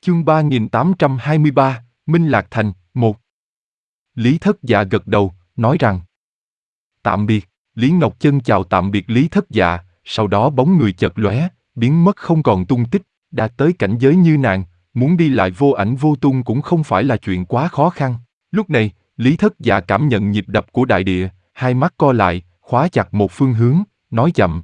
Chương 3823, Minh Lạc Thành, 1. Lý Thất Dạ gật đầu, nói rằng: Tạm biệt. Lý Ngọc Chân chào tạm biệt Lý Thất Dạ, sau đó bóng người chợt lóe, biến mất không còn tung tích. Đã tới cảnh giới như nàng, muốn đi lại vô ảnh vô tung cũng không phải là chuyện quá khó khăn. Lúc này, Lý Thất Dạ cảm nhận nhịp đập của đại địa, hai mắt co lại, khóa chặt một phương hướng, nói chậm: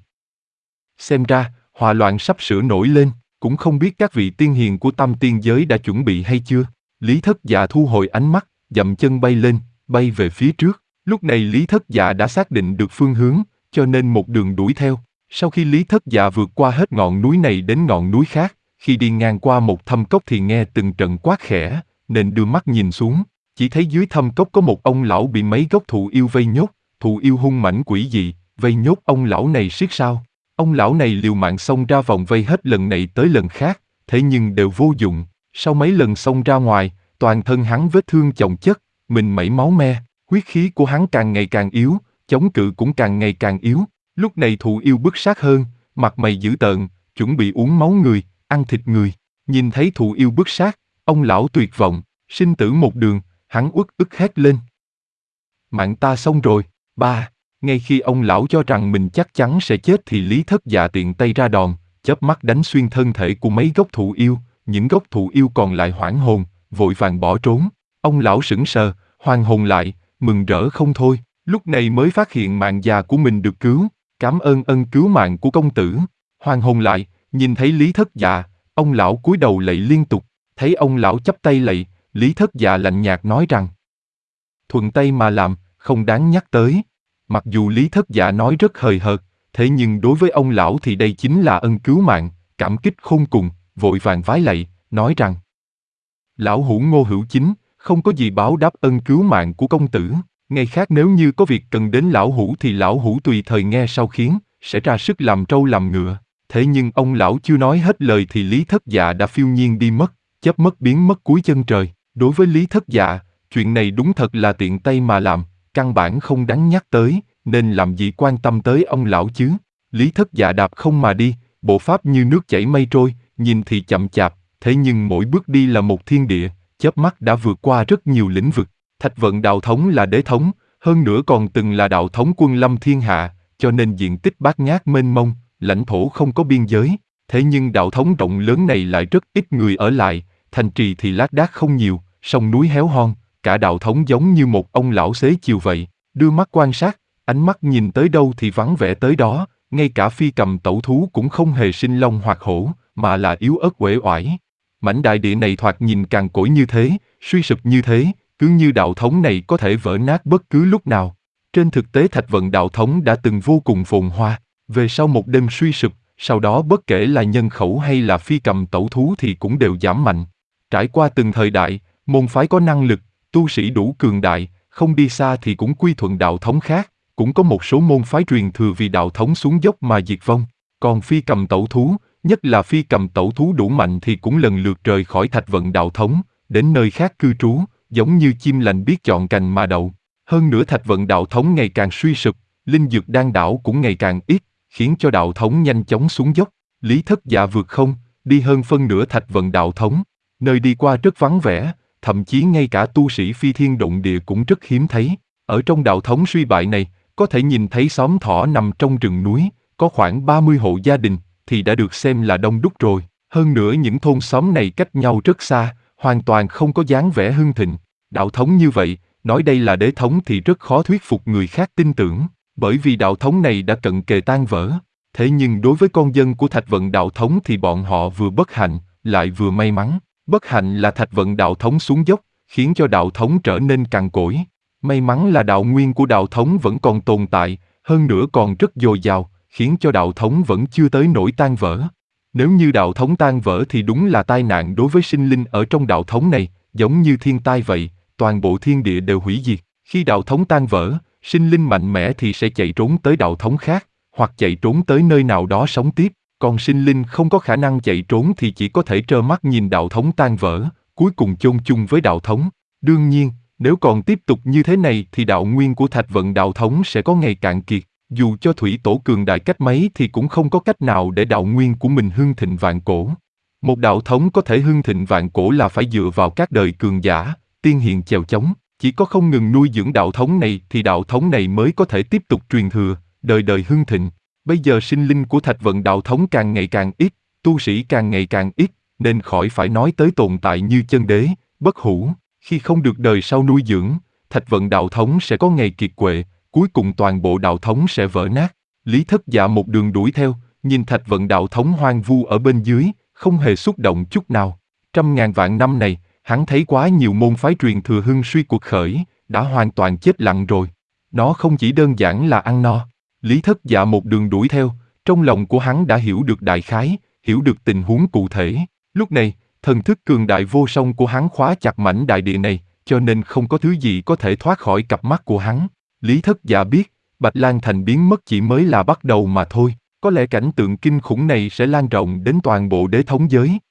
Xem ra, hòa loạn sắp sửa nổi lên, cũng không biết các vị tiên hiền của Tam Tiên giới đã chuẩn bị hay chưa. Lý Thất Dạ thu hồi ánh mắt, dậm chân bay lên, bay về phía trước. Lúc này Lý Thất Dạ đã xác định được phương hướng, cho nên một đường đuổi theo. Sau khi Lý Thất Dạ vượt qua hết ngọn núi này đến ngọn núi khác, khi đi ngang qua một thâm cốc thì nghe từng trận quát khẽ, nên đưa mắt nhìn xuống, chỉ thấy dưới thâm cốc có một ông lão bị mấy gốc thụ yêu vây nhốt. Thụ yêu hung mãnh quỷ dị, vây nhốt ông lão này siết sao. Ông lão này liều mạng xông ra vòng vây hết lần này tới lần khác, thế nhưng đều vô dụng. Sau mấy lần xông ra ngoài, toàn thân hắn vết thương chồng chất, mình mẩy máu me, huyết khí của hắn càng ngày càng yếu, chống cự cũng càng ngày càng yếu. Lúc này thụ yêu bức sát hơn, mặt mày dữ tợn, chuẩn bị uống máu người, ăn thịt người. Nhìn thấy thụ yêu bức sát, ông lão tuyệt vọng, sinh tử một đường, hắn uất ức hét lên: Mạng ta xong rồi. Ba. Ngay khi ông lão cho rằng mình chắc chắn sẽ chết thì Lý Thất Dạ tiện tay ra đòn, chớp mắt đánh xuyên thân thể của mấy gốc thụ yêu. Những gốc thụ yêu còn lại hoảng hồn, vội vàng bỏ trốn. Ông lão sững sờ, hoàn hồn lại, mừng rỡ không thôi. Lúc này mới phát hiện mạng già của mình được cứu. Cảm ơn ân cứu mạng của công tử. Hoàn hồn lại, nhìn thấy Lý Thất Dạ, ông lão cúi đầu lạy liên tục. Thấy ông lão chắp tay lạy, Lý Thất Dạ lạnh nhạt nói rằng: Thuận tay mà làm, không đáng nhắc tới. Mặc dù Lý Thất Dạ nói rất hời hợt, thế nhưng đối với ông lão thì đây chính là ân cứu mạng, cảm kích khôn cùng, vội vàng vái lạy, nói rằng: Lão hữu Ngô Hữu Chính, không có gì báo đáp ân cứu mạng của công tử. Ngày khác nếu như có việc cần đến lão hữu thì lão hữu tùy thời nghe sau khiến, sẽ ra sức làm trâu làm ngựa. Thế nhưng ông lão chưa nói hết lời thì Lý Thất Dạ đã phiêu nhiên đi mất, chớp mất biến mất cuối chân trời. Đối với Lý Thất Dạ, chuyện này đúng thật là tiện tay mà làm, căn bản không đáng nhắc tới, nên làm gì quan tâm tới ông lão chứ. Lý Thất Dạ đạp không mà đi, bộ pháp như nước chảy mây trôi, nhìn thì chậm chạp, thế nhưng mỗi bước đi là một thiên địa, chớp mắt đã vượt qua rất nhiều lĩnh vực. Thạch Vận đạo thống là đế thống, hơn nữa còn từng là đạo thống quân lâm thiên hạ, cho nên diện tích bát ngát mênh mông, lãnh thổ không có biên giới. Thế nhưng đạo thống rộng lớn này lại rất ít người ở lại, thành trì thì lác đác không nhiều, sông núi héo hon, cả đạo thống giống như một ông lão xế chiều vậy. Đưa mắt quan sát, ánh mắt nhìn tới đâu thì vắng vẻ tới đó, ngay cả phi cầm tẩu thú cũng không hề sinh long hoặc hổ, mà là yếu ớt uể oải. Mảnh đại địa này thoạt nhìn cằn cỗi như thế, suy sụp như thế, cứ như đạo thống này có thể vỡ nát bất cứ lúc nào. Trên thực tế Thạch Vận đạo thống đã từng vô cùng phồn hoa, về sau một đêm suy sụp, sau đó bất kể là nhân khẩu hay là phi cầm tẩu thú thì cũng đều giảm mạnh. Trải qua từng thời đại, môn phái có năng lực, tu sĩ đủ cường đại, không đi xa thì cũng quy thuận đạo thống khác, cũng có một số môn phái truyền thừa vì đạo thống xuống dốc mà diệt vong. Còn phi cầm tẩu thú, nhất là phi cầm tẩu thú đủ mạnh thì cũng lần lượt rời khỏi Thạch Vận đạo thống, đến nơi khác cư trú, giống như chim lành biết chọn cành mà đậu. Hơn nữa Thạch Vận đạo thống ngày càng suy sụp, linh dược đan đảo cũng ngày càng ít, khiến cho đạo thống nhanh chóng xuống dốc. Lý Thất Dạ vượt không, đi hơn phân nửa Thạch Vận đạo thống, nơi đi qua rất vắng vẻ, thậm chí ngay cả tu sĩ phi thiên động địa cũng rất hiếm thấy. Ở trong đạo thống suy bại này, có thể nhìn thấy xóm thỏ nằm trong rừng núi, có khoảng 30 hộ gia đình, thì đã được xem là đông đúc rồi. Hơn nữa những thôn xóm này cách nhau rất xa, hoàn toàn không có dáng vẻ hưng thịnh. Đạo thống như vậy, nói đây là đế thống thì rất khó thuyết phục người khác tin tưởng, bởi vì đạo thống này đã cận kề tan vỡ. Thế nhưng đối với con dân của Thạch Vận đạo thống thì bọn họ vừa bất hạnh, lại vừa may mắn. Bất hạnh là Thạch Vận đạo thống xuống dốc, khiến cho đạo thống trở nên cằn cỗi. May mắn là đạo nguyên của đạo thống vẫn còn tồn tại, hơn nữa còn rất dồi dào, khiến cho đạo thống vẫn chưa tới nỗi tan vỡ. Nếu như đạo thống tan vỡ thì đúng là tai nạn đối với sinh linh ở trong đạo thống này, giống như thiên tai vậy, toàn bộ thiên địa đều hủy diệt. Khi đạo thống tan vỡ, sinh linh mạnh mẽ thì sẽ chạy trốn tới đạo thống khác, hoặc chạy trốn tới nơi nào đó sống tiếp. Còn sinh linh không có khả năng chạy trốn thì chỉ có thể trơ mắt nhìn đạo thống tan vỡ, cuối cùng chôn chung với đạo thống. Đương nhiên, nếu còn tiếp tục như thế này thì đạo nguyên của Thạch Vận đạo thống sẽ có ngày cạn kiệt. Dù cho thủy tổ cường đại cách mấy thì cũng không có cách nào để đạo nguyên của mình hưng thịnh vạn cổ. Một đạo thống có thể hưng thịnh vạn cổ là phải dựa vào các đời cường giả, tiên hiền chèo chống. Chỉ có không ngừng nuôi dưỡng đạo thống này thì đạo thống này mới có thể tiếp tục truyền thừa, đời đời hưng thịnh. Bây giờ sinh linh của Thạch Vận đạo thống càng ngày càng ít, tu sĩ càng ngày càng ít, nên khỏi phải nói tới tồn tại như chân đế, bất hủ. Khi không được đời sau nuôi dưỡng, Thạch Vận đạo thống sẽ có ngày kiệt quệ, cuối cùng toàn bộ đạo thống sẽ vỡ nát. Lý Thất Dạ một đường đuổi theo, nhìn Thạch Vận đạo thống hoang vu ở bên dưới, không hề xúc động chút nào. Trăm ngàn vạn năm này, hắn thấy quá nhiều môn phái truyền thừa hưng suy cuộc khởi, đã hoàn toàn chết lặng rồi. Nó không chỉ đơn giản là ăn no. Lý Thất Dạ một đường đuổi theo, trong lòng của hắn đã hiểu được đại khái, hiểu được tình huống cụ thể. Lúc này, thần thức cường đại vô song của hắn khóa chặt mảnh đại địa này, cho nên không có thứ gì có thể thoát khỏi cặp mắt của hắn. Lý Thất Dạ biết, Bạch Lang Thành biến mất chỉ mới là bắt đầu mà thôi. Có lẽ cảnh tượng kinh khủng này sẽ lan rộng đến toàn bộ đế thống giới.